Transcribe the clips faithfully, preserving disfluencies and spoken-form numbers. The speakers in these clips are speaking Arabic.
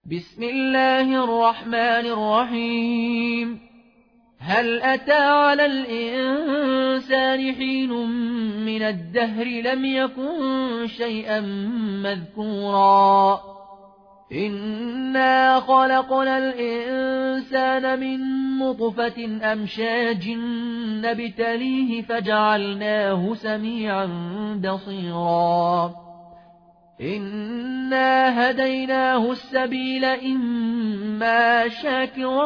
بسم الله الرحمن الرحيم. هل أتى على الإنسان حين من الدهر لم يكن شيئا مذكورا إنا خلقنا الإنسان من نطفة أمشاج نبتليه فجعلناه سميعا بصيرا إنا هديناه السبيل إما شاكرا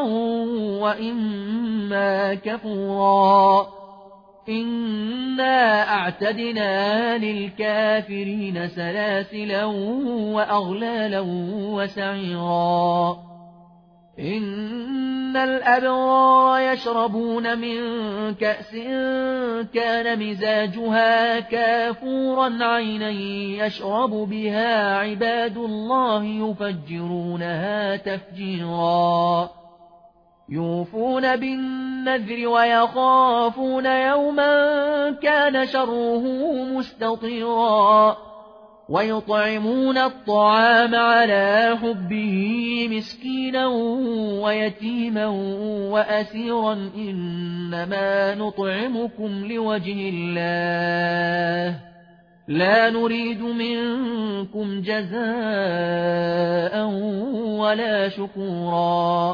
وإما كفورا إنا أعتدنا للكافرين سلاسلا وأغلالا وسعيرا إن الأبرار يشربون من كأس كان مزاجها كافورا عينا يشرب بها عباد الله يفجرونها تفجيرا يوفون بالنذر ويخافون يوما كان شره مستطيرا ويطعمون الطعام على حبه مسكينا ويتيما وأسيرا إنما نطعمكم لوجه الله لا نريد منكم جزاء ولا شكورا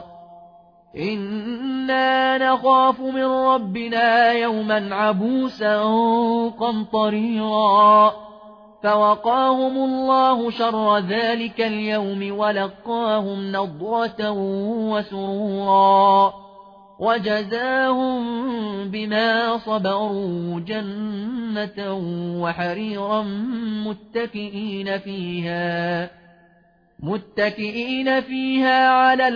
إنا نخاف من ربنا يوما عبوسا قمطريرا فوقاهم الله شر ذلك اليوم ولقاهم نضرة وسرورا وجزاهم بما صبروا جنة وحريرا متكئين فيها متكئين فيها على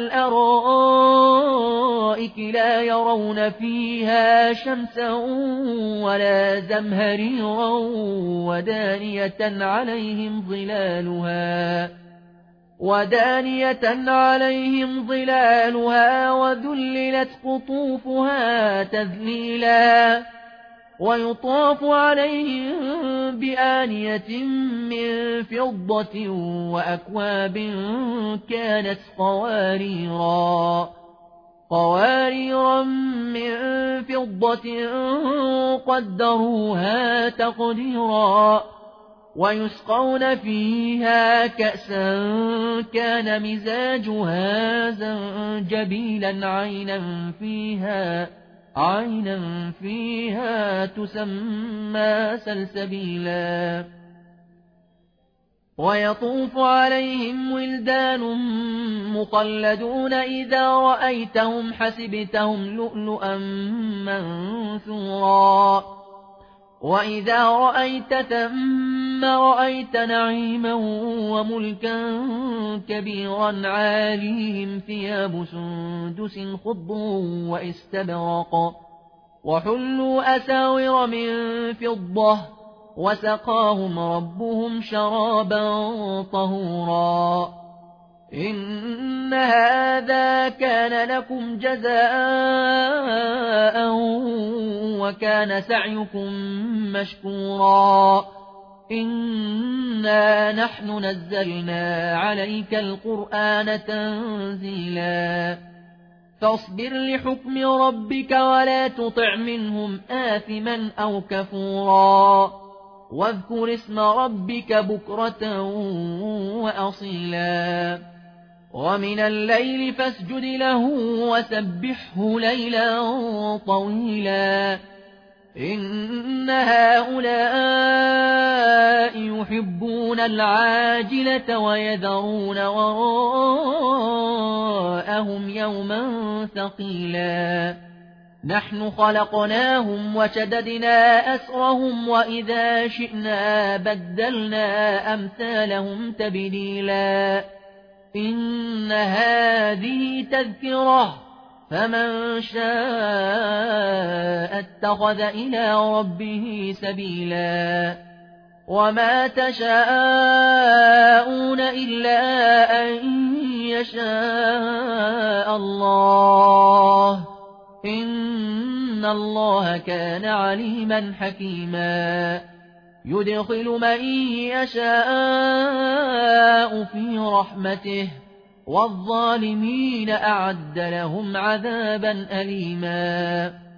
الأرائك لا يرون فيها شمسا ولا زمهريرا ودانية عليهم ظلالها ودانية عليهم ظلالها وذللت قطوفها تذليلا ويطاف عليهم بآنية من فضة وأكواب كانت قواريرا قواريرا من فضة قدروها تقديرا ويسقون فيها كأسا كان مزاجها زنجبيلا عينا فيها عينا فيها تسمى سلسبيلا ويطوف عليهم ولدان مخلدون إذا رأيتهم حسبتهم لؤلؤا منثورا وإذا رأيت ثم رأيت نعيما وملكا كبيرا عاليهم ثياب سندس خضر واستبرق وحلوا أساور من فضة وسقاهم ربهم شرابا طهورا إن هذا كان لكم جزاء وكان سعيكم مشكورا إنا نحن نزلنا عليك القرآن تنزيلا فاصبر لحكم ربك ولا تطع منهم آثما أو كفورا واذكر اسم ربك بكرة وأصيلا ومن الليل فاسجد له وسبحه ليلا طويلا إن هؤلاء يحبون العاجلة ويذرون وراءهم يوما ثقيلا نحن خلقناهم وشددنا أسرهم وإذا شئنا بدلنا أمثالهم تبديلا إن هذه تذكرة فمن شاء اتخذ إلى ربه سبيلا وما تشاءون إلا أن يشاء الله إن الله كان عليما حكيما يدخل من يشاء في رحمته والظالمين أعد لهم عذابا أليما